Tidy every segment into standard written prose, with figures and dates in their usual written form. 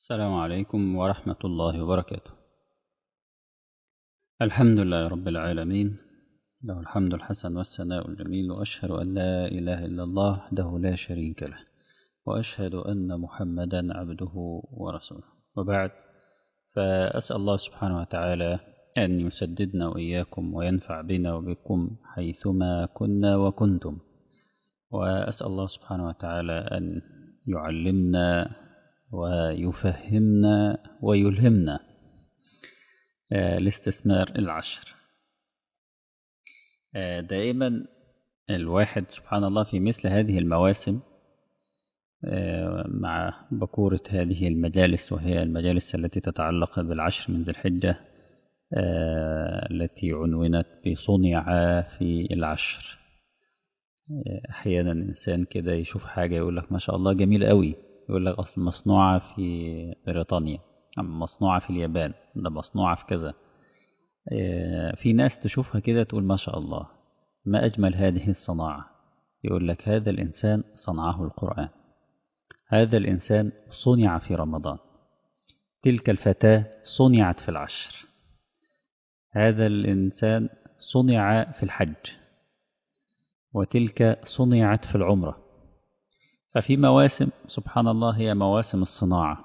السلام عليكم ورحمة الله وبركاته. الحمد لله رب العالمين، له الحمد الحسن والثناء الجميل، وأشهد أن لا إله إلا الله وحده لا شريك له، وأشهد أن محمدا عبده ورسوله، وبعد. فأسأل الله سبحانه وتعالى أن يسددنا وإياكم وينفع بنا وبكم حيثما كنا وكنتم، وأسأل الله سبحانه وتعالى أن يعلمنا ويفهمنا ويلهمنا الاستثمار العشر. دائما الواحد سبحان الله في مثل هذه المواسم، مع بكورة هذه المجالس، وهي المجالس التي تتعلق بالعشر من ذي الحجة، التي عنونت بصنع في العشر. أحيانا الإنسان كده يشوف حاجة يقول لك ما شاء الله جميل قوي، يقول لك أصل مصنوعة في بريطانيا، مصنوعة في اليابان، ده مصنوعة في كذا. في ناس تشوفها كده تقول ما شاء الله ما أجمل هذه الصناعة، يقول لك هذا الإنسان صنعه القرآن، هذا الإنسان صنع في رمضان، تلك الفتاة صنعت في العشر، هذا الإنسان صنع في الحج، وتلك صنعت في العمرة. ففي مواسم سبحان الله هي مواسم الصناعة.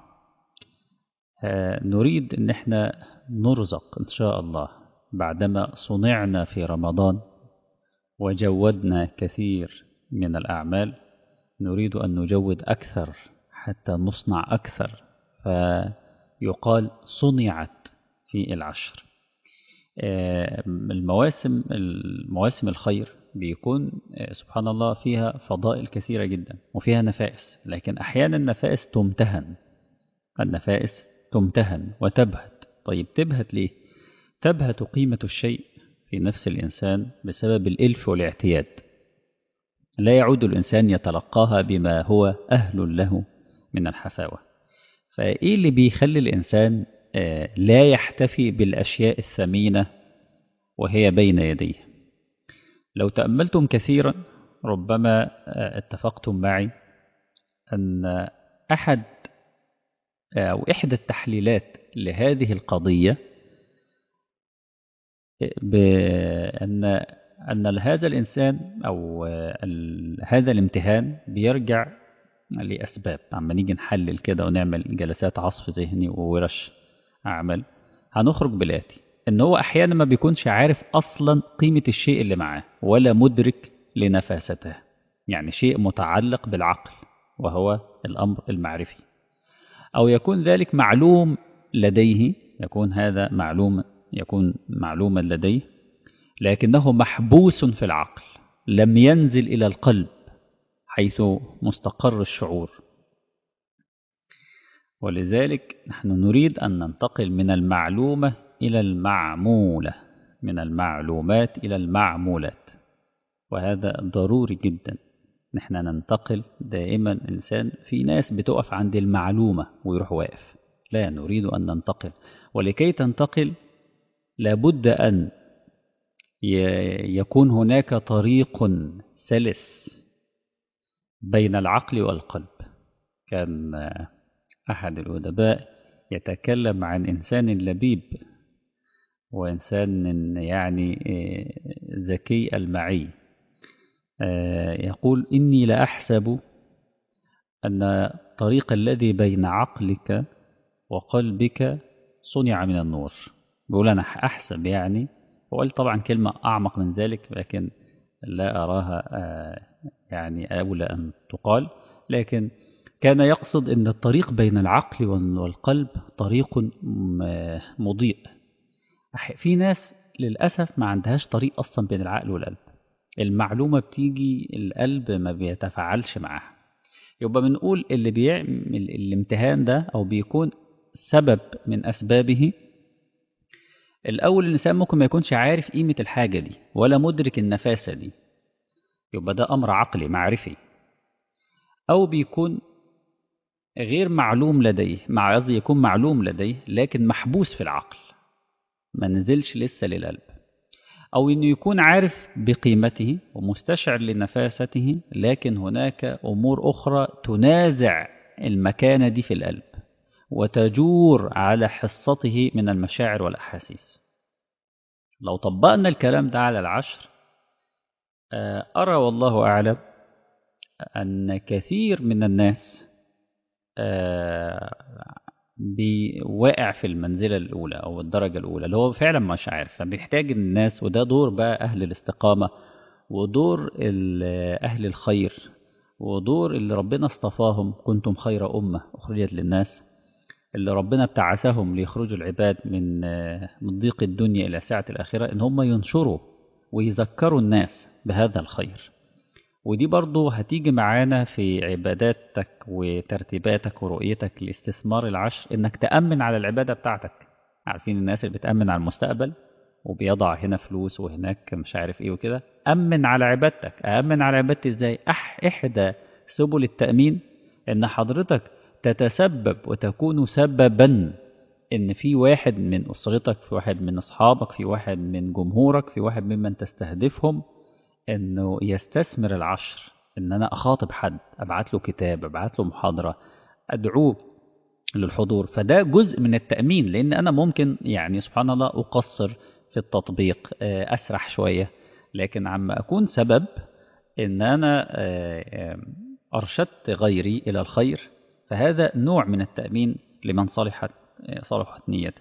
نريد أن احنا نرزق إن شاء الله بعدما صنعنا في رمضان وجودنا كثير من الأعمال، نريد أن نجود أكثر حتى نصنع أكثر، فيقال صنعت في العشر. المواسم الخير بيكون سبحان الله فيها فضائل كثيرة جدا وفيها نفائس، لكن أحيانا النفائس تمتهن، النفائس تمتهن وتبهت. طيب تبهت ليه؟ تبهت قيمة الشيء في نفس الإنسان بسبب الإلف والاعتياد، لا يعود الإنسان يتلقاها بما هو أهل له من الحفاوة. فإيه اللي بيخلي الإنسان لا يحتفي بالأشياء الثمينة وهي بين يديه؟ لو تأملتم كثيرا ربما اتفقتم معي أن إحدى التحليلات لهذه القضية بأن هذا الإنسان أو هذا الامتهان بيرجع لأسباب. عما نيجي نحلل كده ونعمل جلسات عصف ذهني وورش أعمل، هنخرج بالآتي: إن هو أحيانا ما بيكونش عارف أصلا قيمة الشيء اللي معاه ولا مدرك لنفاسته، يعني شيء متعلق بالعقل وهو الأمر المعرفي، أو يكون ذلك معلوم لديه، يكون هذا يكون معلوما لديه لكنه محبوس في العقل، لم ينزل إلى القلب حيث مستقر الشعور. ولذلك نحن نريد أن ننتقل من المعلومة إلى المعمولة، من المعلومات إلى المعمولات، وهذا ضروري جدا. نحن ننتقل دائما، إنسان في ناس بتقف عند المعلومة ويروح واقف، لا، نريد أن ننتقل. ولكي تنتقل لابد أن يكون هناك طريق سلس بين العقل والقلب. كان أحد الأدباء يتكلم عن إنسان لبيب وإنسان يعني ذكي المعي، يقول: إني لأحسب أن الطريق الذي بين عقلك وقلبك صنع من النور. بيقول أنا أحسب، يعني وقال طبعا كلمة أعمق من ذلك لكن لا أراها يعني أولى أن تقال، لكن كان يقصد أن الطريق بين العقل والقلب طريق مضيء. في ناس للأسف ما عندهاش طريق أصلا بين العقل والقلب، المعلومة بتيجي القلب ما بيتفاعلش معها. يبقى بنقول اللي بيعمل الامتهان ده أو بيكون سبب من أسبابه، الأول الإنسان ممكن ما يكونش عارف قيمة الحاجة دي ولا مدرك النفاسة دي، يبقى ده أمر عقلي معرفي. أو بيكون غير معلوم لديه، قصدي يكون معلوم لديه لكن محبوس في العقل، ما نزلش لسه للقلب. أو إنه يكون عارف بقيمته ومستشعر لنفاسته، لكن هناك أمور أخرى تنازع المكانة دي في القلب، وتجور على حصته من المشاعر والأحاسيس. لو طبقنا الكلام ده على العشر، أرى والله أعلم أن كثير من الناس واقع في المنزلة الأولى أو الدرجة الأولى، اللي هو فعلا مش عارف. فبيحتاج الناس، وده دور بقى أهل الاستقامة، ودور أهل الخير، ودور اللي ربنا اصطفاهم. كنتم خير أمة أخرجت للناس، اللي ربنا ابتعثهم ليخرجوا العباد من ضيق الدنيا إلى سعة الآخرة، إن هم ينشروا ويذكروا الناس بهذا الخير. ودي برضو هتيجي معانا في عباداتك وترتيباتك ورؤيتك لاستثمار العشر، إنك تأمن على العبادة بتاعتك. عارفين الناس اللي بتأمن على المستقبل وبيضع هنا فلوس وهناك مش عارف إيه وكده؟ أمن على عبادتك. أأمن على عبادتي إزاي؟ إحدى سبل التأمين إن حضرتك تتسبب وتكون سببا إن في واحد من أسرتك، في واحد من أصحابك، في واحد من جمهورك، في واحد ممن تستهدفهم، إنه يستثمر العشر. إن أنا أخاطب حد، أبعت له كتاب، أبعت له محاضرة، أدعوه للحضور. فده جزء من التأمين، لأن أنا ممكن يعني سبحان الله أقصر في التطبيق، أسرح شوية، لكن عما أكون سبب إن أنا أرشدت غيري إلى الخير، فهذا نوع من التأمين لمن صلحت نيته.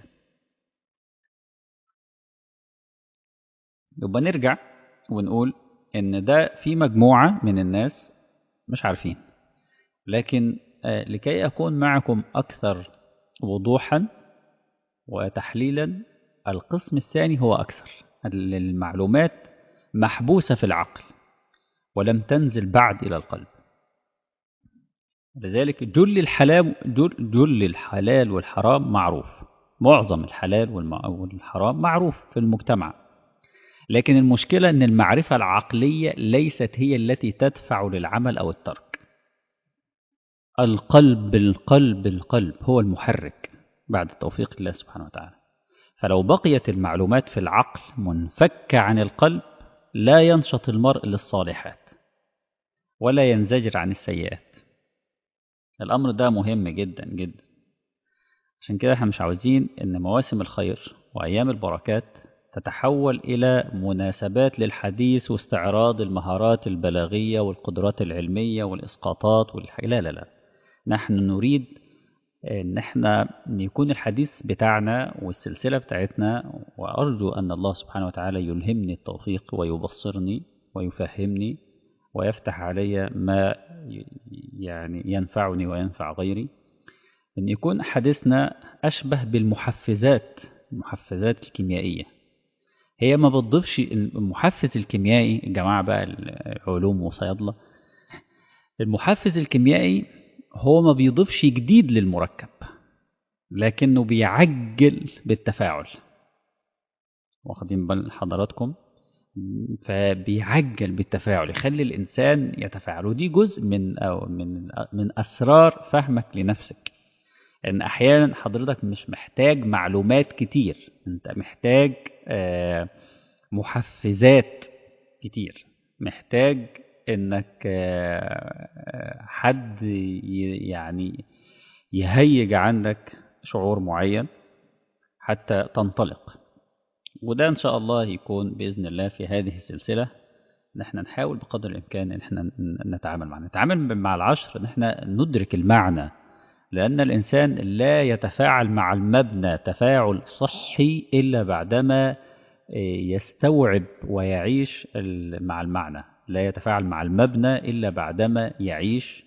يبقى نرجع ونقول إن ده في مجموعة من الناس مش عارفين. لكن لكي أكون معكم أكثر وضوحا وتحليلا، القسم الثاني هو أكثر. المعلومات محبوسة في العقل ولم تنزل بعد إلى القلب. لذلك جل الحلال والحرام معروف، معظم الحلال والحرام معروف في المجتمع. لكن المشكلة أن المعرفة العقلية ليست هي التي تدفع للعمل أو الترك. القلب هو المحرك بعد توفيق الله سبحانه وتعالى. فلو بقيت المعلومات في العقل منفكة عن القلب، لا ينشط المرء للصالحات ولا ينزجر عن السيئات. الأمر ده مهم جدا جدا. عشان كده احنا مش عاوزين ان مواسم الخير وأيام البركات تتحول إلى مناسبات للحديث واستعراض المهارات البلاغية والقدرات العلمية والإسقاطات لا لا لا. نحن نريد ان احنا يكون الحديث بتاعنا والسلسلة بتاعتنا، وأرجو أن الله سبحانه وتعالى يلهمني التوفيق ويبصرني ويفهمني ويفتح علي ما يعني ينفعني وينفع غيري، أن يكون حديثنا أشبه بالمحفزات، المحفزات الكيميائية. هي ما بتضيفش. المحفز الكيميائي، الجماعة بقى العلوم وصيادلة، المحفز الكيميائي هو ما بيضيفش جديد للمركب، لكنه بيعجل بالتفاعل. واخدين بال حضراتكم؟ فبيعجل بالتفاعل، يخلي الإنسان يتفاعل. ودي جزء من أسرار فهمك لنفسك. ان احيانا حضرتك مش محتاج معلومات كتير، انت محتاج محفزات كتير. محتاج انك حد يعني يهيج عندك شعور معين حتى تنطلق. وده ان شاء الله يكون باذن الله في هذه السلسله. ان احنا نحاول بقدر الامكان ان احنا نتعامل مع العشر، ان احنا ندرك المعنى. لأن الإنسان لا يتفاعل مع المبنى تفاعل صحي إلا بعدما يستوعب ويعيش مع المعنى. لا يتفاعل مع المبنى إلا بعدما يعيش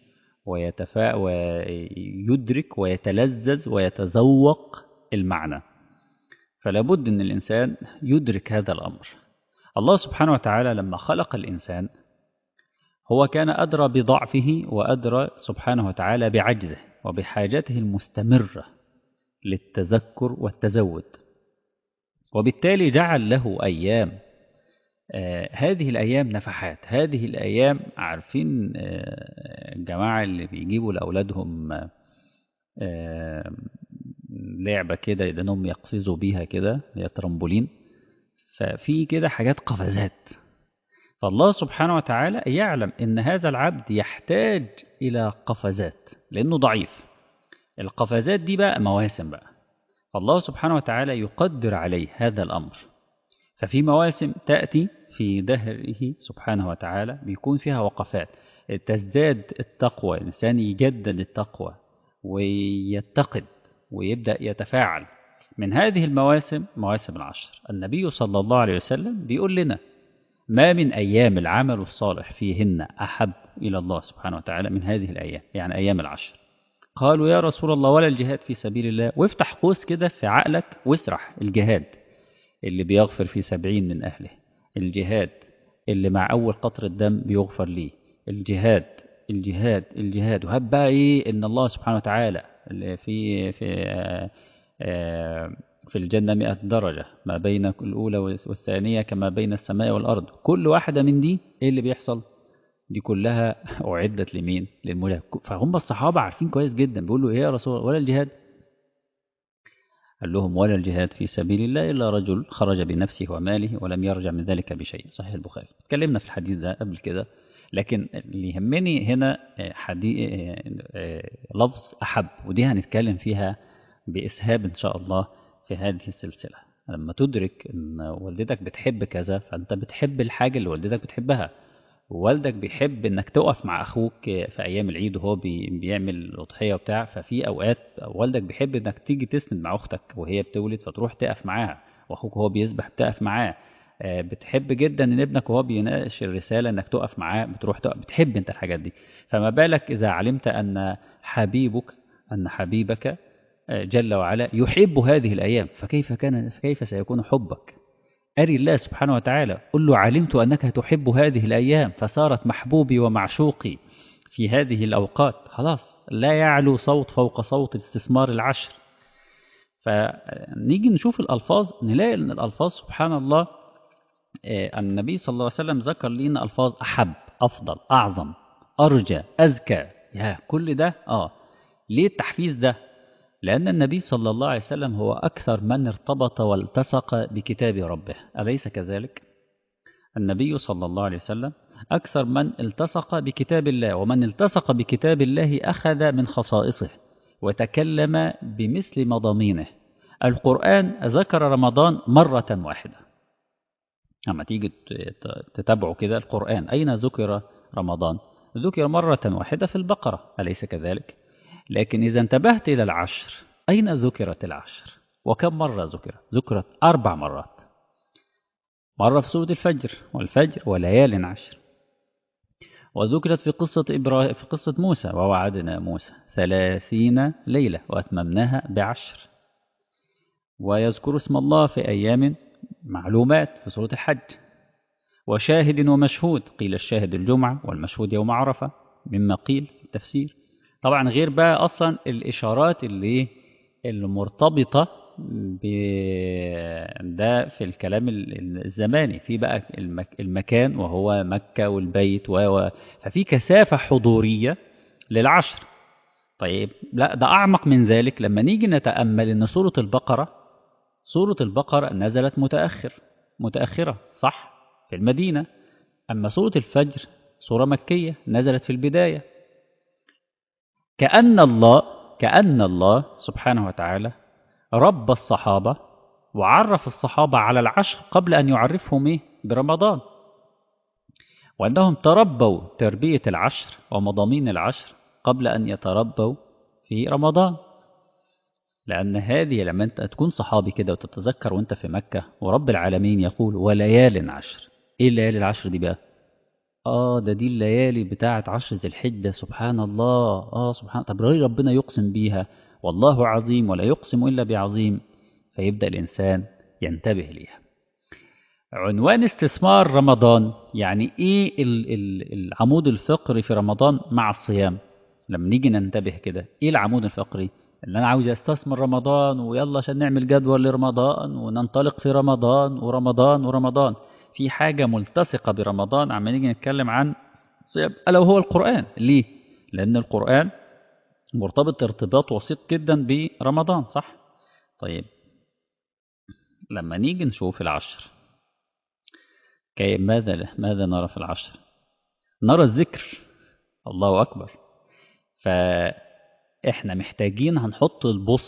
ويدرك ويتلذذ ويتذوق المعنى. فلا بد أن الإنسان يدرك هذا الأمر. الله سبحانه وتعالى لما خلق الإنسان هو كان أدرى بضعفه وأدرى سبحانه وتعالى بعجزه وبحاجته المستمرة للتذكر والتزود، وبالتالي جعل له أيام. هذه الأيام نفحات. هذه الأيام عارفين الجماعة اللي بيجيبوا لأولادهم لعبة كده إنهم يقفزوا بيها كده، هي ترامبولين. ففي كده حاجات قفزات. فالله سبحانه وتعالى يعلم إن هذا العبد يحتاج إلى قفزات لأنه ضعيف. القفزات دي بقى مواسم بقى، فالله سبحانه وتعالى يقدر عليه هذا الأمر. ففي مواسم تأتي في دهره سبحانه وتعالى بيكون فيها وقفات تزداد التقوى، الإنسان يجدد التقوى ويتقد ويبدأ يتفاعل. من هذه المواسم مواسم العشر، النبي صلى الله عليه وسلم بيقول لنا: ما من أيام العمل الصالح فيهن أحب إلى الله سبحانه وتعالى من هذه الأيام، يعني أيام العشر. قالوا: يا رسول الله ولا الجهاد في سبيل الله؟ وافتح قوس كده في عقلك واسرح: الجهاد اللي بيغفر في 70 من أهله، الجهاد اللي مع أول قطر الدم بيغفر ليه، الجهاد الجهاد الجهاد. وهب بقى إيه إن الله سبحانه وتعالى اللي في الجنة 100 درجة ما بين الأولى والثانية كما بين السماء والأرض. كل واحدة من دي إيه اللي بيحصل؟ دي كلها أعدت لمين؟ للملاك. فهم الصحابة عارفين كويس جدا، بيقولوا: إيه يا رسول الله ولا الجهاد؟ قال لهم: ولا الجهاد في سبيل الله إلا رجل خرج بنفسه وماله ولم يرجع من ذلك بشيء. صحيح البخاري. اتكلمنا في الحديث ده قبل كده، لكن اللي يهمني هنا لفظ أحب، ودي هنتكلم فيها بإسهاب إن شاء الله في هذه السلسلة. لما تدرك أن والدتك بتحب كذا، فأنت بتحب الحاجة اللي والدتك بتحبها. ووالدك بيحب انك تقف مع اخوك في ايام العيد وهو بيعمل اضحيه وبتاع، ففي اوقات والدك بيحب انك تيجي تسند مع اختك وهي بتولد فتروح تقف معاها، واخوك وهو بيسبح بتقف معاه. بتحب جدا ان ابنك وهو بيناقش الرساله انك تقف معاه، بتروح تقف، بتحب انت الحاجات دي. فما بالك اذا علمت ان حبيبك جل وعلا يحب هذه الايام، فكيف سيكون حبك؟ أري الله سبحانه وتعالى، قل له: علمت أنك تحب هذه الأيام فصارت محبوبي ومعشوقي في هذه الأوقات. خلاص لا يعلو صوت فوق صوت استثمار العشر. فنيجي نشوف الألفاظ، نلاقي أن الألفاظ سبحان الله، النبي صلى الله عليه وسلم ذكر لنا ألفاظ أحب، أفضل، أعظم، أرجى، أزكى. يا كل ده ليه التحفيز ده؟ لأن النبي صلى الله عليه وسلم هو أكثر من ارتبط والتصق بكتاب ربه، أليس كذلك؟ النبي صلى الله عليه وسلم أكثر من التصق بكتاب الله، ومن التصق بكتاب الله أخذ من خصائصه وتكلم بمثل مضامينه. القرآن ذكر رمضان مرة واحدة. أما تيجي تتابعوا كده القرآن أين ذكر رمضان؟ ذكر مرة واحدة في البقرة، أليس كذلك؟ لكن إذا انتبهت إلى العشر، أين ذكرت العشر؟ وكم مرة ذكرت؟ ذكرت 4 مرات. مرة في سورة الفجر: والفجر وليال عشر. وذكرت في قصة موسى: ووعدنا موسى 30 ليلة وأتممناها ب10. ويذكر اسم الله في أيام معلومات في سورة الحج. وشاهد ومشهود، قيل الشاهد الجمعة والمشهود يوم عرفة مما قيل في التفسير. طبعا غير بقى أصلا الإشارات اللي المرتبطة ده في الكلام الزماني، في بقى المكان وهو مكة والبيت ففي كثافة حضورية للعشر. طيب لا، ده أعمق من ذلك. لما نيجي نتأمل أن سورة البقرة نزلت متأخرة صح في المدينة، أما سورة الفجر سورة مكية نزلت في البداية. كأن الله سبحانه وتعالى رب الصحابة وعرف الصحابة على العشر قبل أن يعرفهم برمضان، وأنهم تربوا تربية العشر ومضامين العشر قبل أن يتربوا في رمضان. لأن هذه لما أنت تكون صحابي كده وتتذكر وأنت في مكة ورب العالمين يقول وليال عشر، إيه الليالي العشر دي بقى؟ دي الليالي بتاعة 10 ذي الحجة. سبحان الله، سبحان. طب ربنا يقسم بيها، والله عظيم ولا يقسم إلا بعظيم. فيبدأ الإنسان ينتبه ليها. عنوان استثمار رمضان، يعني إيه العمود الفقري في رمضان مع الصيام؟ لما نيجي ننتبه كده، إيه العمود الفقري اللي أنا عاوز أستثمر رمضان ويلا عشان نعمل جدول لرمضان وننطلق في رمضان ورمضان. في حاجة ملتصقة برمضان عم نيجي نتكلم عن صيام، ألا وهو القرآن. ليه؟ لأن القرآن مرتبط ارتباط وسيط جدا برمضان، صح؟ طيب لما نيجي نشوف العشر، ماذا نرى في العشر؟ نرى الذكر. الله أكبر. احنا محتاجين هنحط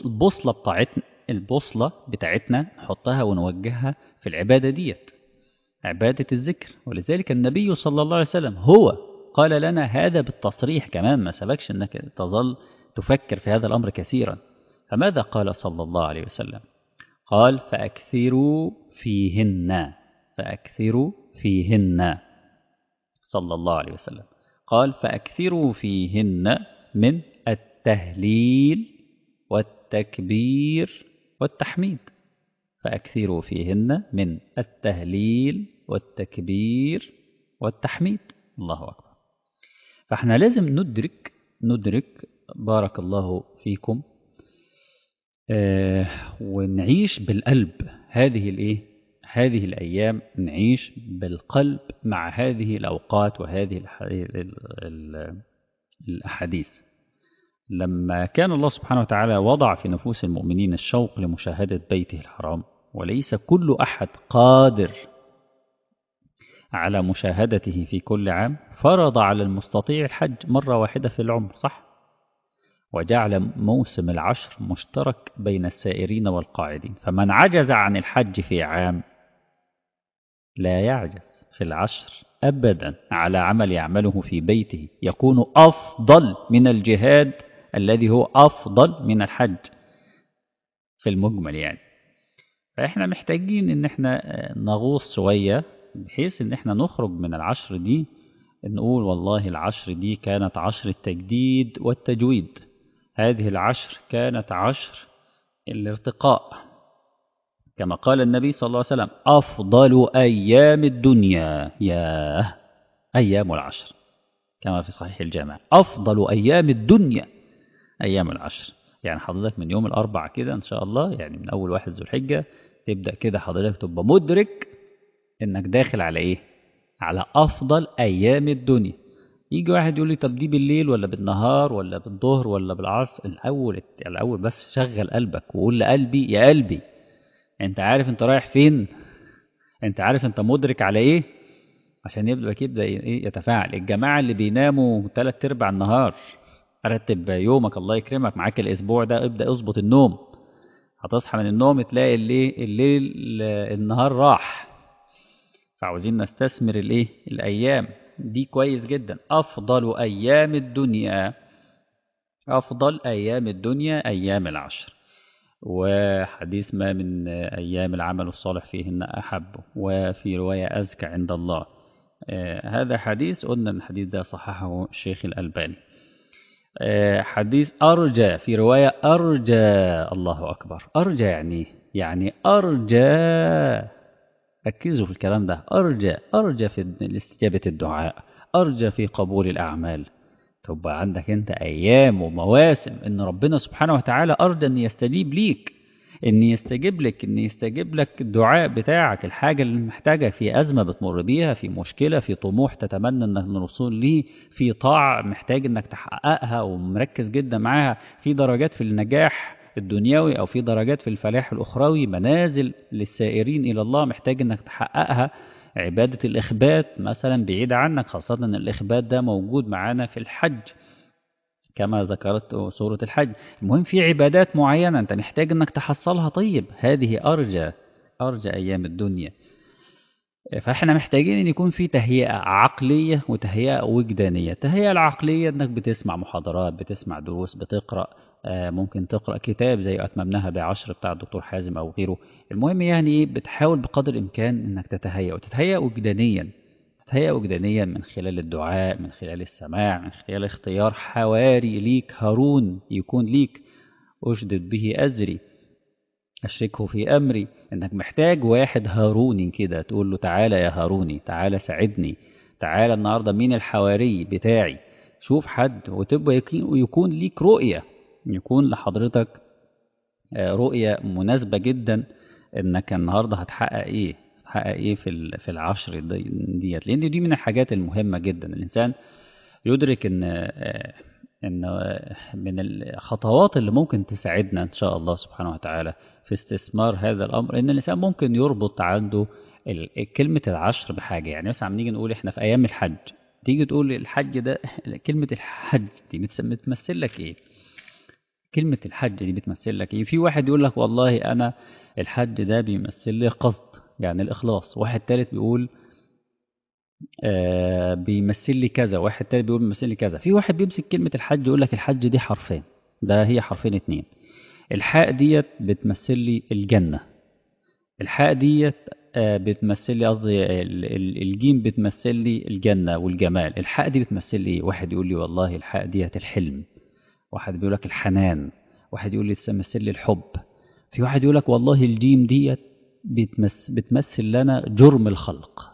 البوصلة بتاعتنا نحطها ونوجهها في العبادة ديت، عبادة الذكر. ولذلك النبي صلى الله عليه وسلم هو قال لنا هذا بالتصريح كمان، ما سبكش أنك تظل تفكر في هذا الأمر كثيرا. فماذا قال صلى الله عليه وسلم؟ قال فأكثروا فيهن، فأكثروا فيهن صلى الله عليه وسلم. قال فأكثروا فيهن من التهليل والتكبير والتحميد، فأكثروا فيهن من التهليل والتكبير والتحميد. الله أكبر. فإحنا لازم ندرك بارك الله فيكم، ونعيش بالقلب هذه الأيام، نعيش بالقلب مع هذه الأوقات وهذه الأحاديث. لما كان الله سبحانه وتعالى وضع في نفوس المؤمنين الشوق لمشاهدة بيته الحرام، وليس كل أحد قادر على مشاهدته في كل عام، فرض على المستطيع الحج مرة واحدة في العمر، صح؟ وجعل موسم العشر مشترك بين السائرين والقاعدين، فمن عجز عن الحج في عام لا يعجز في العشر أبدا على عمل يعمله في بيته، يكون أفضل من الجهاد الذي هو أفضل من الحج في المجمل يعني. فإحنا محتاجين إن إحنا نغوص شوية، بحيث إن إحنا نخرج من العشر دي نقول والله العشر دي كانت عشر التجديد والتجويد، هذه العشر كانت عشر الارتقاء، كما قال النبي صلى الله عليه وسلم أفضل أيام الدنيا يا أيام العشر، كما في صحيح الجامع أفضل أيام الدنيا أيام العشر. يعني حضرتك من يوم الأربع كده إن شاء الله، يعني من أول 1 ذو الحجة تبدأ كده حضرتك تبقى مدرك إنك داخل على إيه؟ على أفضل أيام الدنيا. يجي واحد يقول لي طب دي بالليل ولا بالنهار ولا بالظهر ولا بالعصر؟ الأول بس شغل قلبك وقول لقلبي يا قلبي أنت عارف أنت رايح فين؟ أنت عارف أنت مدرك على إيه؟ عشان يبدأ كده إيه يتفاعل. الجماعة اللي بيناموا 3/4 النهار، رتب يومك الله يكرمك، معاك الأسبوع ده ابدأ اظبط النوم. هتصحى من النوم تلاقي الليل النهار راح. فعاوزين نستثمر الأيام دي كويس جدا. أفضل أيام الدنيا، أفضل أيام الدنيا أيام العشر. وحديث ما من أيام العمل الصالح فيهن أحب، وفي رواية أزكى عند الله. هذا حديث قلنا الحديث ده صححه الشيخ الألباني. حديث أرجى، في رواية أرجى، الله أكبر. أرجى يعني أرجى، ركزوا في الكلام ده، أرجى في استجابة الدعاء، أرجى في قبول الأعمال. تبقى عندك أنت أيام ومواسم إن ربنا سبحانه وتعالى أرجى أن يستجيب ليك، أن يستجيب لك الدعاء بتاعك، الحاجة اللي محتاجة في أزمة بتمر بيها، في مشكلة، في طموح تتمنى أنك الوصول ليه، في طاعة محتاج أنك تحققها ومركز جدا معاها، في درجات في النجاح الدنيوي أو في درجات في الفلاح الأخروي، منازل للسائرين إلى الله محتاج أنك تحققها. عبادة الإخبات مثلا بعيدة عنك، خاصة أن الإخبات ده موجود معانا في الحج كما ذكرت سورة الحج. المهم في عبادات معينة أنت محتاج أنك تحصلها. طيب هذه أرجى أيام الدنيا. فإحنا محتاجين أن يكون في تهيئة عقلية وتهيئة وجدانية. التهيئة العقلية أنك بتسمع محاضرات، بتسمع دروس، بتقرأ، ممكن تقرأ كتاب زي أتممناها ب10 بتاع الدكتور حازم أو غيره. المهم يعني بتحاول بقدر الإمكان أنك تتهيأ، وتتهيأ وجدانيا. تتهيأ وجدانيا من خلال الدعاء، من خلال السماع، من خلال اختيار حواري ليك، هارون يكون ليك أشدد به أزري أشركه في أمري. إنك محتاج واحد هاروني كده تقول له تعالى يا هاروني، تعالى ساعدني، تعالى النهاردة مين الحواري بتاعي. شوف حد وتبقى يكون ليك رؤية، يكون لحضرتك رؤية مناسبة جدا إنك النهاردة هتحقق إيه في العشر ديت. لأن دي من الحاجات المهمة جدا. الإنسان يدرك إن من الخطوات اللي ممكن تساعدنا إن شاء الله سبحانه وتعالى في استثمار هذا الأمر، إن الإنسان ممكن يربط عنده كلمة العشر بحاجة. يعني مثلا نيجي نقول إحنا في أيام الحج، تيجي تقول الحج ده، كلمة الحج دي بتمثل لك إيه؟ كلمة الحج دي بتمثل لك ايه؟ في واحد يقول لك والله انا الحج ده بيمثل لي قصد، يعني الإخلاص. واحد تالت بيقول بيمثل لي كذا. واحد تالت بيقول بيمثل لي كذا. في واحد بيمسك كلمة الحج يقول لك الحج دي حرفين، ده هي حرفين اتنين. الحاء ديت بتمثل لي الجنة، الحاء ديت بتمثل لي، قصدي الجيم بتمثل لي الجنة والجمال. الحاء دي بتمثل لي ايه؟ واحد يقول لي والله الحاء ديت الحلم، واحد بيقول لك الحنان، واحد يقول لي تمثل لي الحب. في واحد يقول لك والله الجيم ديت بتمثل لنا جرم الخلق،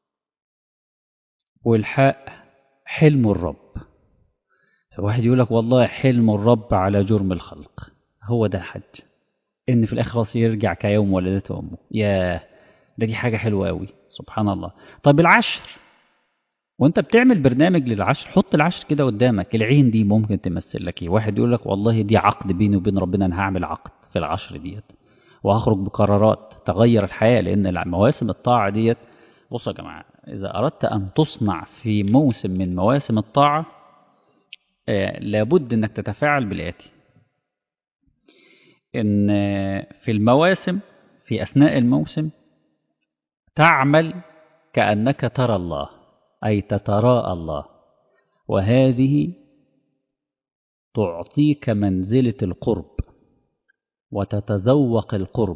والحاء حلم الرب. واحد يقول لك والله حلم الرب على جرم الخلق. هو ده الحج، ان في الاخر خلاص يرجع كيوم ولدته امه. ياه، دي حاجه حلوه قوي، سبحان الله. طب العشر، وانت بتعمل برنامج للعشر حط العشر كده قدامك. العين دي ممكن تمثل لك ايه؟ واحد يقول لك والله دي عقد بيني وبين ربنا، انا هعمل عقد في العشر ديت وهخرج بقرارات تغير الحياه، لان مواسم الطاعه ديت. بصوا يا جماعه، اذا اردت ان تصنع في موسم من مواسم الطاعه لابد انك تتفاعل بالآتي: ان في المواسم، في اثناء الموسم تعمل كأنك ترى الله، أي تتراءى الله، وهذه تعطيك منزلة القرب وتتذوق القرب.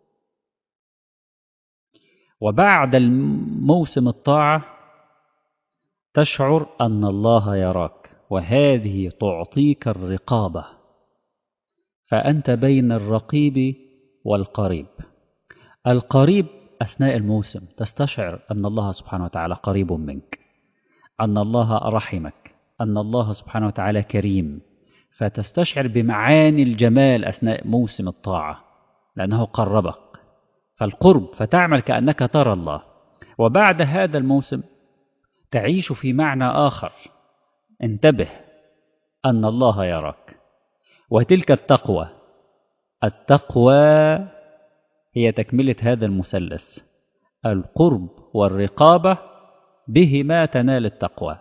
وبعد الموسم الطاعة تشعر أن الله يراك، وهذه تعطيك الرقابة، فأنت بين الرقيب والقريب. القريب أثناء الموسم تستشعر أن الله سبحانه وتعالى قريب منك، أن الله رحمك، أن الله سبحانه وتعالى كريم، فتستشعر بمعاني الجمال أثناء موسم الطاعة لأنه قربك، فالقرب، فتعمل كأنك ترى الله. وبعد هذا الموسم تعيش في معنى آخر، انتبه، أن الله يراك. وتلك التقوى، التقوى هي تكملة هذا المثلث: القرب والرقابة، بهما تنال التقوى.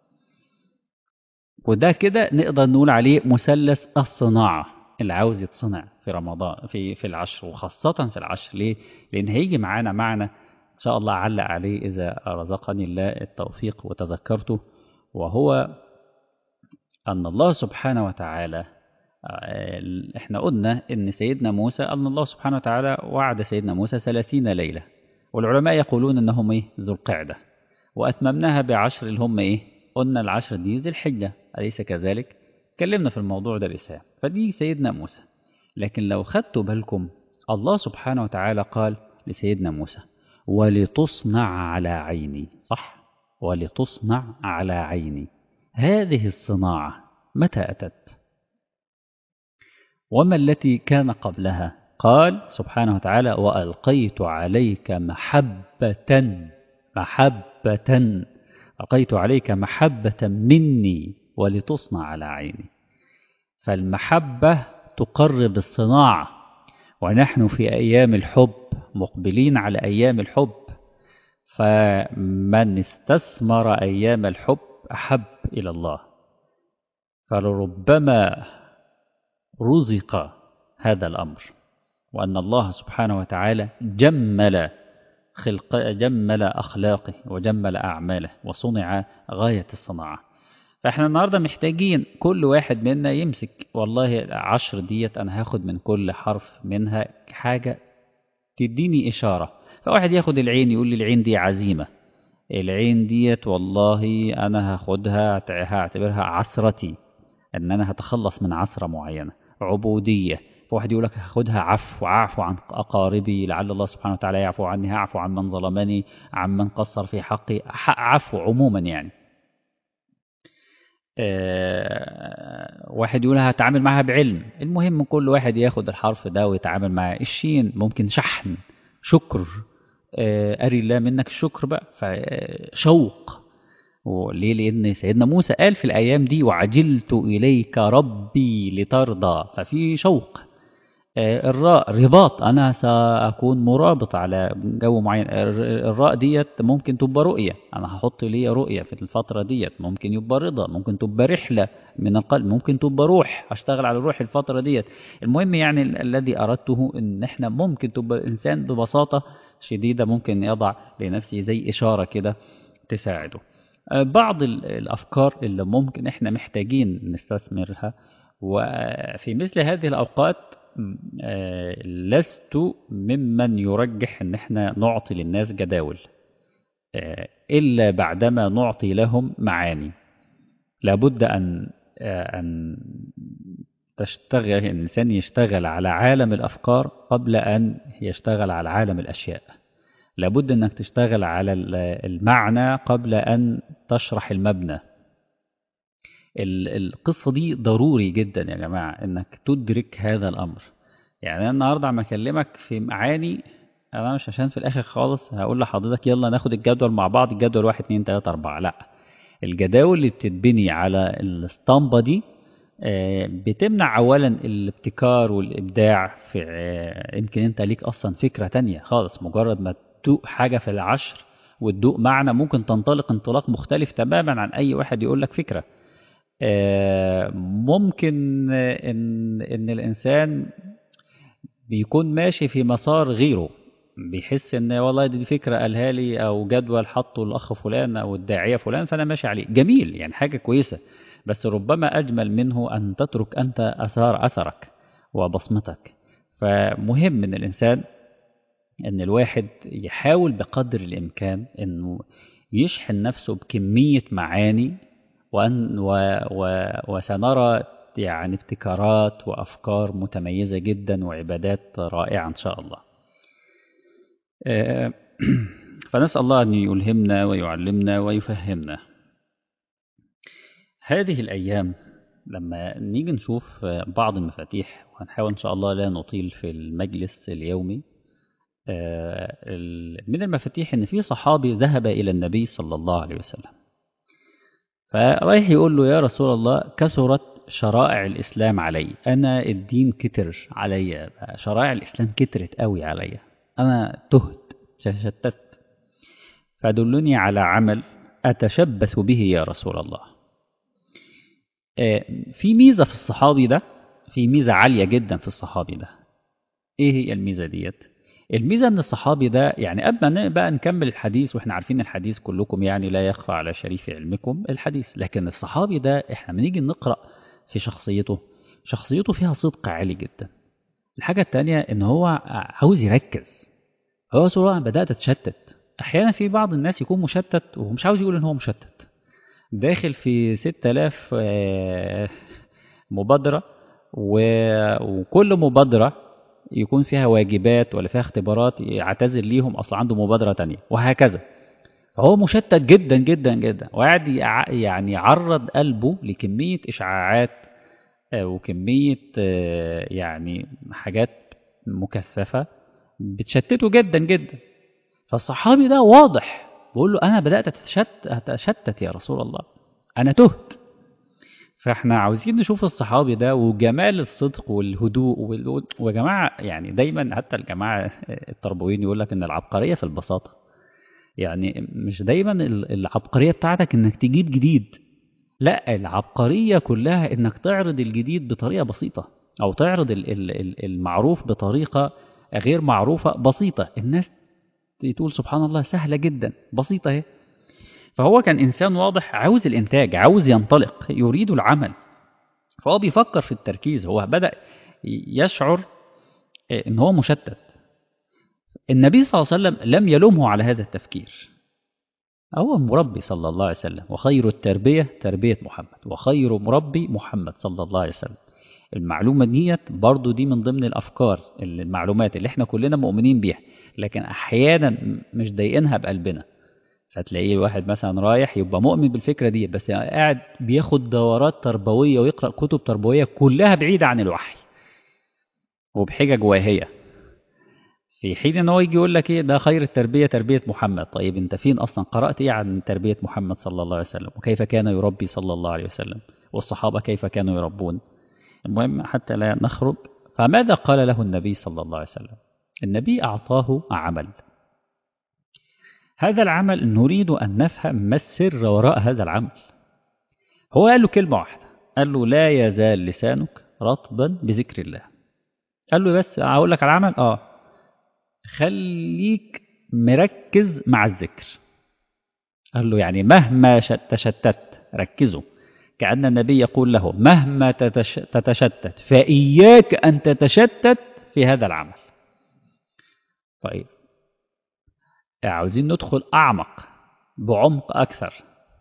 وده كده نقدر نقول عليه مثلث الصناعة اللي عاوز يتصنع في رمضان، في العشر، وخاصة في العشر. ليه؟ لأن هيجي معانا معنى إن شاء الله أعلق عليه إذا رزقني الله التوفيق وتذكرته، وهو أن الله سبحانه وتعالى، احنا قلنا ان سيدنا موسى، ان الله سبحانه وتعالى وعد سيدنا موسى 30 ليلة، والعلماء يقولون انهم ايه؟ ذو القعدة، واتممناها بعشر اللي هم ايه؟ قلنا العشر دي ذي الحجة، أليس كذلك؟ اتكلمنا في الموضوع ده بساعة، فدي سيدنا موسى. لكن لو خدتوا بالكم الله سبحانه وتعالى قال لسيدنا موسى: ولتصنع على عيني، صح؟ ولتصنع على عيني. هذه الصناعة متى أتت؟ وما التي كان قبلها؟ قال سبحانه وتعالى: وألقيت عليك محبة، محبة، ألقيت عليك محبة مني ولتصنع على عيني. فالمحبة تقرب الصناعة، ونحن في أيام الحب، مقبلين على أيام الحب، فمن استثمر أيام الحب أحب إلى الله. فلربما رزق هذا الأمر، وأن الله سبحانه وتعالى جمل أخلاقه وجمل أعماله وصنع غاية الصناعة. فإحنا النهاردة محتاجين كل واحد منا يمسك، والله 10 ديت أنا هاخد من كل حرف منها حاجة تديني إشارة. فواحد ياخد العين يقول لي العين دي عزيمة، العين ديت والله أنا هاخدها هعتبرها عسرتي، ان انا هتخلص من عثرة معينة، عبودية. فواحد يقول لك هاخدها عفو عن اقاربي لعل الله سبحانه وتعالى يعفو عني، هعفو عن من ظلمني، عن من قصر في حقي، عفو عموما يعني. واحد يقول هتعامل معها بعلم. المهم كل واحد ياخد الحرف ده ويتعامل معاه. الشين ممكن شحن، شكر، أري الله منك الشكر بقى، فشوق. وليه؟ لأن سيدنا موسى قال في الأيام دي: وعجلت إليك ربي لترضى، ففي شوق. الراء رباط، أنا سأكون مرابط على جو معين. الراء ديت ممكن تبقى رؤية، أنا هحط لي رؤية في الفترة ديت، ممكن يبقى رضا، ممكن تبقى رحلة من القلب، ممكن تبقى روح، أشتغل على الروح الفترة ديت. المهم يعني الذي أردته إن إحنا ممكن تبقى الإنسان ببساطة شديدة ممكن يضع لنفسه زي إشارة كده تساعده. بعض الأفكار اللي ممكن إحنا محتاجين نستثمرها وفي مثل هذه الأوقات. لست ممن يرجح ان احنا نعطي للناس جداول الا بعدما نعطي لهم معاني. لابد ان تشتغل الانسان يشتغل على عالم الافكار قبل ان يشتغل على عالم الاشياء. لابد انك تشتغل على المعنى قبل ان تشرح المبنى. القصة دي ضروري جدا يا جماعة انك تدرك هذا الامر. يعني انا النهارده عم اكلمك في معاني، انا مش عشان في الاخر خالص هقول لحضرتك يلا ناخد الجدول مع بعض، الجدول 1 2 3 4، لا. الجداول اللي بتتبني على الاسطمبة دي بتمنع اولا الابتكار والابداع في يمكن انت ليك اصلا فكرة تانية خالص، مجرد ما تدوق حاجة في العشر وتدوق معنى ممكن تنطلق انطلاق مختلف تماما عن اي واحد يقول لك فكرة. ممكن ان الانسان بيكون ماشي في مسار غيره، بيحس ان والله دي فكرة قالها لي او جدول حطه الاخ فلان او الداعية فلان فانا ماشي عليه، جميل يعني حاجة كويسة، بس ربما اجمل منه ان تترك انت اثرك وبصمتك. فمهم من الانسان ان الواحد يحاول بقدر الامكان انه يشحن نفسه بكمية معاني وسنرى يعني ابتكارات وأفكار متميزة جدا وعبادات رائعة إن شاء الله. فنسأل الله أن يلهمنا ويعلمنا ويفهمنا. هذه الأيام لما نيجي نشوف بعض المفاتيح، وهنحاول إن شاء الله لا نطيل في المجلس اليومي، من المفاتيح إن في صحابي ذهب إلى النبي صلى الله عليه وسلم، فرايح يقول له يا رسول الله كثرت شرائع الإسلام علي، أنا الدين كتر علي، شرائع الإسلام كترت قوي علي، أنا تهت تشتت، فدلني على عمل أتشبث به يا رسول الله. في ميزة في الصحابي ده، في ميزة عالية جدا في الصحابي ده. إيه هي الميزة ديت؟ الميزة ان الصحابي ده يعني قبل ما بقى نكمل الحديث، واحنا عارفين الحديث كلكم يعني لا يخفى على شريف علمكم الحديث، لكن الصحابي ده احنا بنيجي نقرأ في شخصيته فيها صدق عالي جدا. الحاجة التانية ان هو عاوز يركز. هو سواء بدأت اتشتت، احيانا في بعض الناس يكون مشتت ومش عاوز يقول ان هو مشتت، داخل في 6000 مبادرة، وكل مبادرة يكون فيها واجبات ولا فيها اختبارات يعتذر ليهم أصلا عنده مبادرة تانية وهكذا. فهو مشتت جدا جدا جدا، وقاعد يعني يعرض قلبه لكمية إشعاعات وكمية يعني حاجات مكثفة بتشتته جدا جدا. فالصحابي ده واضح بيقول له أنا بدأت أتشتت يا رسول الله، أنا تهت. فاحنا عاوزين نشوف الصحابي ده وجمال الصدق والهدوء ويا جماعه يعني دايما حتى الجماعه التربويين يقول لك ان العبقريه في البساطه. يعني مش دايما العبقريه بتاعتك انك تجيب جديد، لا، العبقريه كلها انك تعرض الجديد بطريقه بسيطه، او تعرض المعروف بطريقه غير معروفه بسيطه، الناس تقول سبحان الله سهله جدا بسيطه اهي. فهو كان انسان واضح عاوز الانتاج، عاوز ينطلق، يريد العمل، فهو بيفكر في التركيز، هو بدأ يشعر ان هو مشتت. النبي صلى الله عليه وسلم لم يلومه على هذا التفكير، هو مربي صلى الله عليه وسلم، وخير التربية تربية محمد، وخير مربي محمد صلى الله عليه وسلم. المعلومة ديت برضو دي من ضمن الأفكار، المعلومات اللي احنا كلنا مؤمنين بيها، لكن أحيانا مش ضايقينها بقلبنا. فتلاقيه واحد مثلا رايح يبقى مؤمن بالفكرة دي، بس قاعد بياخد دورات تربوية ويقرأ كتب تربوية كلها بعيدة عن الوحي وبحجج واهية، في حين ان هو يجي يقول لك ايه ده خير التربية تربية محمد. طيب انت فين اصلا قرأت ايه عن تربية محمد صلى الله عليه وسلم، وكيف كان يربي صلى الله عليه وسلم، والصحابة كيف كانوا يربون؟ المهم حتى لا نخرج، فماذا قال له النبي صلى الله عليه وسلم؟ النبي أعطاه عمل. هذا العمل نريد أن نفهم ما السر وراء هذا العمل. هو قال له كلمة واحدة، قال له لا يزال لسانك رطبا بذكر الله. قال له بس هقول لك على العمل، خليك مركز مع الذكر. قال له يعني مهما تشتت ركزوا، كأن النبي يقول له مهما تتشتت فإياك أن تتشتت في هذا العمل. طيب عاوزين ندخل أعمق بعمق أكثر.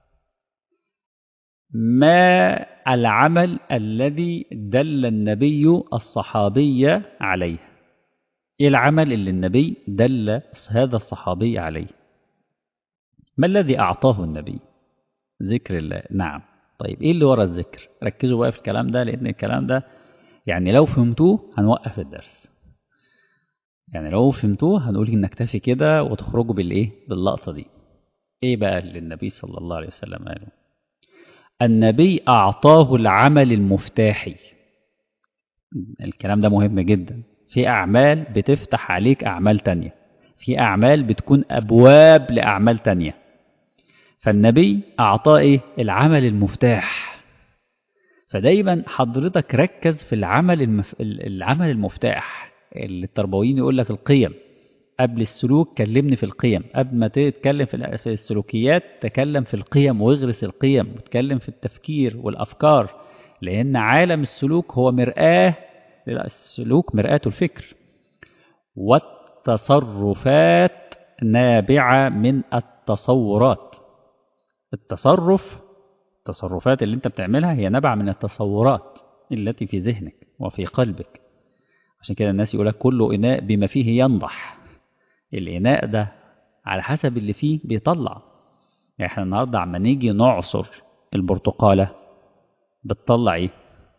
ما العمل الذي دل النبي الصحابي عليه؟ إيه العمل اللي النبي دل هذا الصحابي عليه؟ ما الذي أعطاه النبي؟ ذكر الله. نعم. طيب إيه اللي ورا الذكر؟ ركزوا بقى في الكلام ده، لأن الكلام ده يعني لو فهمتوه هنوقف الدرس. يعني لو فهمتوه هنقول نكتفي كده وتخرجوا بالإيه؟ باللقطة دي. إيه بقى اللي النبي صلى الله عليه وسلم قاله؟ النبي أعطاه العمل المفتاحي. الكلام ده مهم جدا. في أعمال بتفتح عليك أعمال تانية، في أعمال بتكون أبواب لأعمال تانية. فالنبي أعطاه إيه؟ العمل المفتاح. فدايما حضرتك ركز في العمل المفتاح. اللي التربويين يقول لك القيم قبل السلوك، كلمني في القيم. قبل ما تتكلم في السلوكيات تكلم في القيم واغرس القيم، وتكلم في التفكير والأفكار، لأن عالم السلوك هو مرآة. السلوك مرآة الفكر، والتصرفات نابعة من التصورات. التصرفات اللي انت بتعملها هي نابعة من التصورات التي في ذهنك وفي قلبك. عشان كده الناس يقولك كل إناء بما فيه ينضح. الإناء ده على حسب اللي فيه بيطلع. يعني احنا النهاردة عما نيجي نعصر البرتقالة بتطلع ايه؟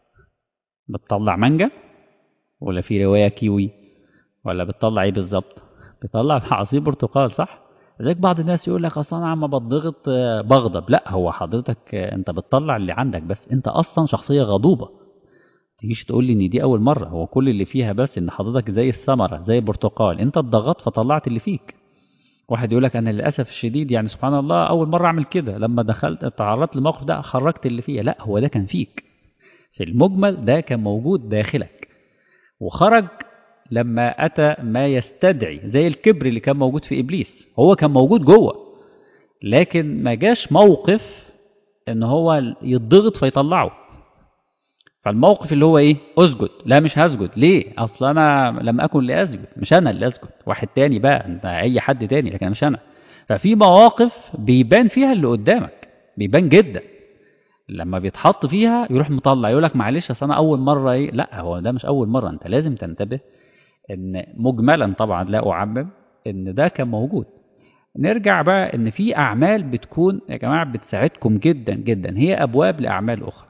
بتطلع مانجا، ولا في رواية كيوي، ولا بتطلع ايه بالظبط؟ بتطلع عصير برتقال، صح؟ لذلك بعض الناس يقول لك اصلا انا عم بضغط بغضب. لا، هو حضرتك انت بتطلع اللي عندك، بس انت اصلا شخصية غضوبة. تجيش تقول لي ان دي اول مرة. هو كل اللي فيها بس ان حضرتك زي الثمرة، زي البرتقال، انت اتضغطت فطلعت اللي فيك. واحد يقول لك انا للاسف الشديد يعني سبحان الله اول مرة اعمل كده، لما دخلت تعرضت للموقف ده خرجت اللي فيها. لا، هو ده كان فيك في المجمل، ده كان موجود داخلك وخرج لما أتى ما يستدعي، زي الكبر اللي كان موجود في إبليس. هو كان موجود جوه، لكن ما جاش موقف إن هو يضغط فيطلعه. فالموقف اللي هو إيه؟ أسجد. لا مش هسجد. ليه؟ أصل أنا لم أكن لأسجد. مش أنا اللي أسجد، واحد تاني بقى، أنت أي حد تاني، لكن مش أنا. ففي مواقف بيبان فيها اللي قدامك، بيبان جدا. لما بيتحط فيها يروح مطلع، يقول لك معلش اصل انا اول مره ايه. لا، هو ده مش اول مره. انت لازم تنتبه ان مجملا طبعا لا اعمم ان ده كان موجود. نرجع بقى ان في اعمال بتكون يا جماعه بتساعدكم جدا جدا، هي ابواب لاعمال اخرى.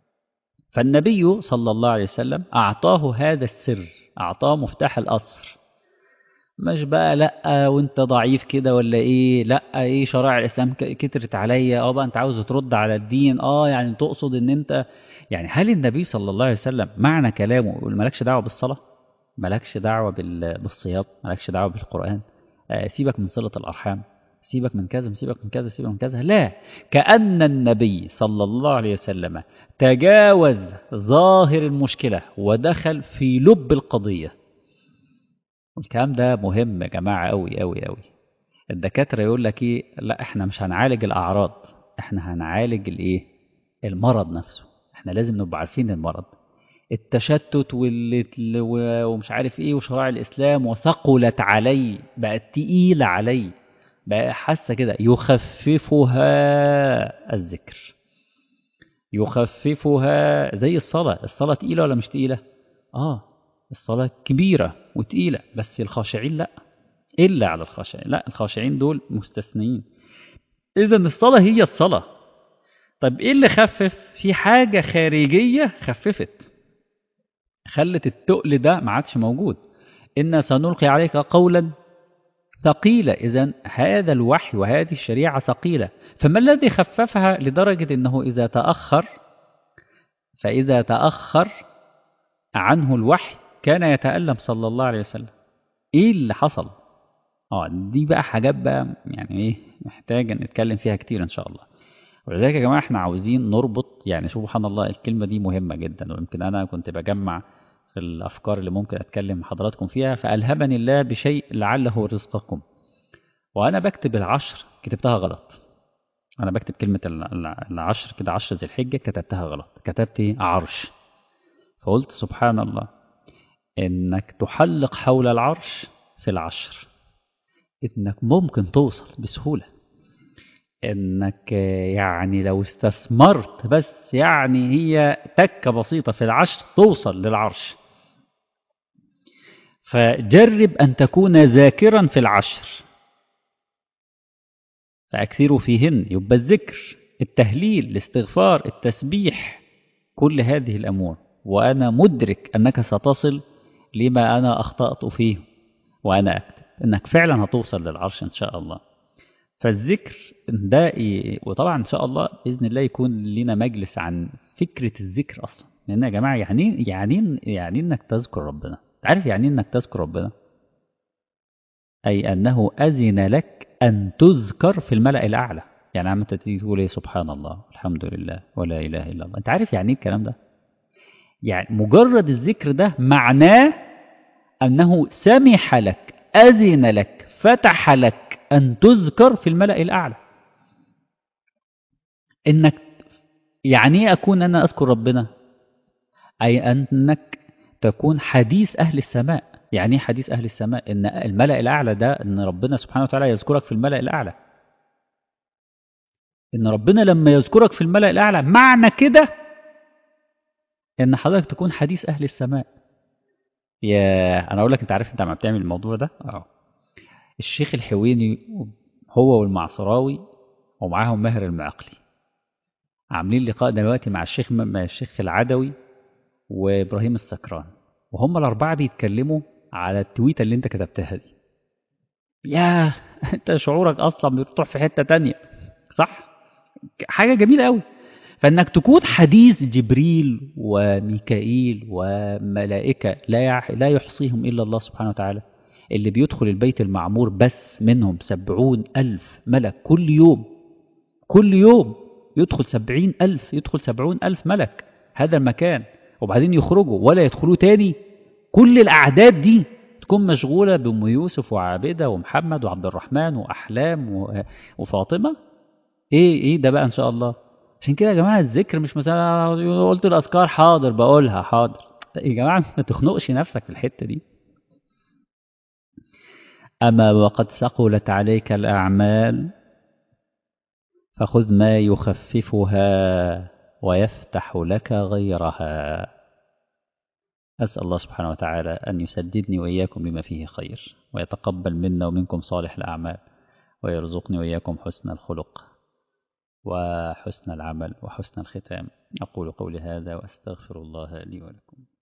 فالنبي صلى الله عليه وسلم اعطاه هذا السر، اعطاه مفتاح القصر. مش بقى لا وانت ضعيف كده ولا ايه، لا ايه شرائع الاسلام كترت عليا، بقى انت عاوز ترد على الدين، يعني تقصد ان انت يعني. هل النبي صلى الله عليه وسلم معنى كلامه يقول مالكش دعوه بالصلاه، مالكش دعوه بالصيام، مالكش دعوه بالقران، سيبك من صله الارحام، سيبك من كذا، سيبك من كذا، سيبك من كذا؟ لا، كأن النبي صلى الله عليه وسلم تجاوز ظاهر المشكله ودخل في لب القضيه. والكلام ده مهم يا جماعة أوي أوي أوي. الدكاترة يقول لك إيه؟ لا إحنا مش هنعالج الأعراض، إحنا هنعالج الإيه؟ المرض نفسه. إحنا لازم نبقى عارفين المرض. التشتت ومش عارف إيه وشرائع الإسلام وثقلت علي، بقت تقيلة علي، بقى حاسة كده. يخففها الذكر، يخففها. زي الصلاة تقيلة ولا مش تقيلة؟ الصلاة كبيرة وتقيلة، بس الخاشعين لا، إلا على الخاشعين. لا، الخاشعين دول مستثنين. إذا الصلاة هي الصلاة. طب إيه اللي خفف؟ في حاجة خارجية خففت، خلت التقل ده ما عادش موجود. إن سنلقي عليك قولا ثقيلة. إذا هذا الوحي وهذه الشريعة ثقيلة. فما الذي خففها لدرجة إنه فإذا تأخر عنه الوحي كان يتألم صلى الله عليه وسلم. ايه اللي حصل؟ دي بقى حاجات بقى يعني ايه محتاجة نتكلم فيها كتير ان شاء الله. ولذلك يا جماعة احنا عاوزين نربط، يعني سبحان الله الكلمة دي مهمة جدا، ويمكن انا كنت بجمع في الافكار اللي ممكن اتكلم مع حضراتكم فيها. فألهمني الله بشيء لعله رزقكم. وانا بكتب العشر كتبتها غلط. انا بكتب كلمة العشر كده، 10 ذي الحجة، كتبتها غلط، كتبت ايه؟ عرش. فقلت سبحان الله، انك تحلق حول العرش في العشر، انك ممكن توصل بسهولة، انك يعني لو استثمرت بس يعني هي تكة بسيطة في العشر توصل للعرش. فجرب ان تكون ذاكرا في العشر، فاكثروا فيهن. يبقى الذكر، التهليل، الاستغفار، التسبيح، كل هذه الامور، وانا مدرك انك ستصل لما انا اخطأت فيه وانا اكتب، انك فعلا هتوصل للعرش ان شاء الله. فالذكر ده وطبعا ان شاء الله باذن الله يكون لنا مجلس عن فكره الذكر اصلا. لان يا جماعه يعني انك تذكر ربنا. عارف يعني انك تذكر ربنا؟ اي انه اذن لك ان تذكر في الملأ الاعلى. يعني عم انت تيجي تقول ايه؟ سبحان الله، الحمد لله، ولا اله الا الله. انت عارف يعني ايه الكلام ده؟ يعني مجرد الذكر ده معناه انه سمح لك، اذن لك، فتح لك ان تذكر في الملأ الاعلى. انك يعني ايه اكون انا اذكر ربنا؟ اي انك تكون حديث اهل السماء. يعني ايه حديث اهل السماء؟ ان الملأ الاعلى ده ان ربنا سبحانه وتعالى يذكرك في الملأ الاعلى. ان ربنا لما يذكرك في الملأ الاعلى معنى كده ان حضرتك تكون حديث اهل السماء. انا اقول لك، انت عارف انت عم بتعمل الموضوع ده؟ الشيخ الحويني هو والمعصراوي ومعاهم ماهر المعقلي عاملين لقاء دلوقتي مع الشيخ العدوي وابراهيم السكران، وهم الاربعه بيتكلموا على التويته اللي انت كتبتها دي. ياه انت شعورك اصلا بتروح في حته تانية، صح؟ حاجه جميله قوي. فانك تكون حديث جبريل وميكائيل وملائكه لا يحصيهم الا الله سبحانه وتعالى، اللي بيدخل البيت المعمور بس منهم 70,000 ملك كل يوم. كل يوم يدخل 70,000، يدخل 70,000 ملك هذا المكان، وبعدين يخرجوا ولا يدخلوا تاني. كل الأعداد دي تكون مشغولة بأم يوسف وعابدة ومحمد وعبد الرحمن وأحلام وفاطمة. إيه ده بقى إن شاء الله. عشان كده يا جماعة الذكر مش مثلا قلت الأذكار حاضر بقولها حاضر. يا جماعة ما تخنقش نفسك في الحتة دي. أما وقد ثقلت عليك الأعمال فخذ ما يخففها ويفتح لك غيرها. أسأل الله سبحانه وتعالى أن يسددني وإياكم لما فيه خير، ويتقبل منا ومنكم صالح الأعمال، ويرزقني وإياكم حسن الخلق وحسن العمل وحسن الختام. أقول قولي هذا وأستغفر الله لي ولكم.